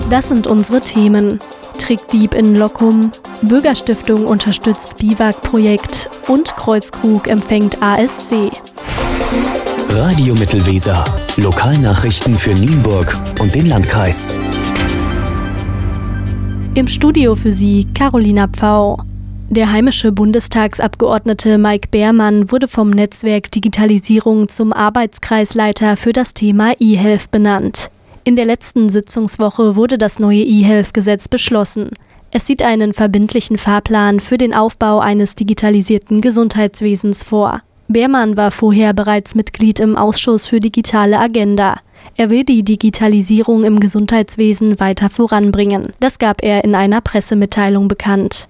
Das sind unsere Themen. Trickdieb in Loccum, Bürgerstiftung unterstützt Biwak-Projekt und Kreuzkrug empfängt ASC. Radio Mittelweser. Lokalnachrichten für Nienburg und den Landkreis. Im Studio für Sie Carolina Pfau. Der heimische Bundestagsabgeordnete Mike Beermann wurde vom Netzwerk Digitalisierung zum Arbeitskreisleiter für das Thema eHealth benannt. In der letzten Sitzungswoche wurde das neue eHealth-Gesetz beschlossen. Es sieht einen verbindlichen Fahrplan für den Aufbau eines digitalisierten Gesundheitswesens vor. Beermann war vorher bereits Mitglied im Ausschuss für digitale Agenda. Er will die Digitalisierung im Gesundheitswesen weiter voranbringen. Das gab er in einer Pressemitteilung bekannt.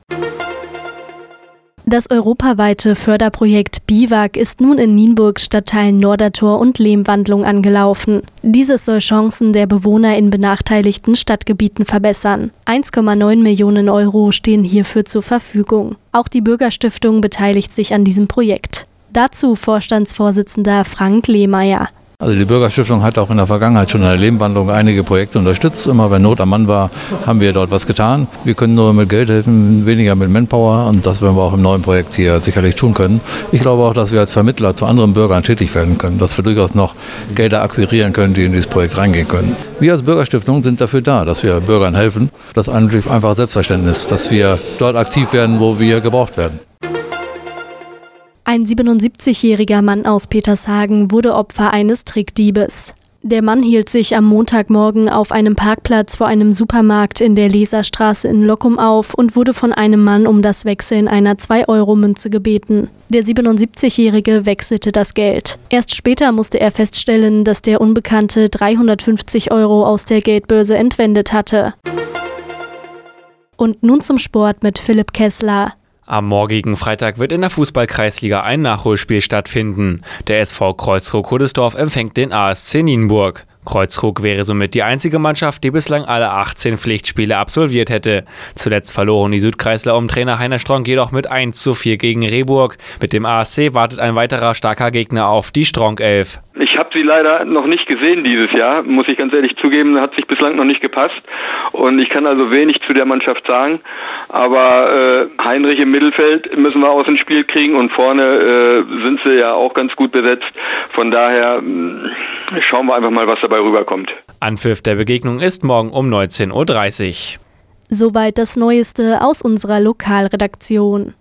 Das europaweite Förderprojekt Biwak ist nun in Nienburgs Stadtteilen Nordertor und Lehmwandlung angelaufen. Dieses soll Chancen der Bewohner in benachteiligten Stadtgebieten verbessern. 1,9 Millionen Euro stehen hierfür zur Verfügung. Auch die Bürgerstiftung beteiligt sich an diesem Projekt. Dazu Vorstandsvorsitzender Frank Lehmeier. Also die Bürgerstiftung hat auch in der Vergangenheit schon in der Lehmwandlung einige Projekte unterstützt. Immer wenn Not am Mann war, haben wir dort was getan. Wir können nur mit Geld helfen, weniger mit Manpower, und das werden wir auch im neuen Projekt hier sicherlich tun können. Ich glaube auch, dass wir als Vermittler zu anderen Bürgern tätig werden können, dass wir durchaus noch Gelder akquirieren können, die in dieses Projekt reingehen können. Wir als Bürgerstiftung sind dafür da, dass wir Bürgern helfen. Das ist eigentlich einfach Selbstverständnis, dass wir dort aktiv werden, wo wir gebraucht werden. Ein 77-jähriger Mann aus Petershagen wurde Opfer eines Trickdiebes. Der Mann hielt sich am Montagmorgen auf einem Parkplatz vor einem Supermarkt in der Leserstraße in Loccum auf und wurde von einem Mann um das Wechseln einer 2-Euro-Münze gebeten. Der 77-Jährige wechselte das Geld. Erst später musste er feststellen, dass der Unbekannte 350 Euro aus der Geldbörse entwendet hatte. Und nun zum Sport mit Philipp Kessler. Am morgigen Freitag wird in der Fußball-Kreisliga ein Nachholspiel stattfinden. Der SV Kreuzkrug-Huddesdorf empfängt den ASC Nienburg. Kreuzkrug wäre somit die einzige Mannschaft, die bislang alle 18 Pflichtspiele absolviert hätte. Zuletzt verloren die Südkreisler um Trainer Heiner Stronk jedoch mit 1:4 gegen Rehburg. Mit dem ASC wartet ein weiterer starker Gegner auf die Stronk 11. Ich habe sie leider noch nicht gesehen dieses Jahr, muss ich ganz ehrlich zugeben, hat sich bislang noch nicht gepasst und ich kann also wenig zu der Mannschaft sagen, aber Heinrich im Mittelfeld müssen wir aus dem Spiel kriegen und vorne sind sie ja auch ganz gut besetzt, von daher schauen wir einfach mal, was dabei rüberkommt. Anpfiff der Begegnung ist morgen um 19:30 Uhr. Soweit das Neueste aus unserer Lokalredaktion.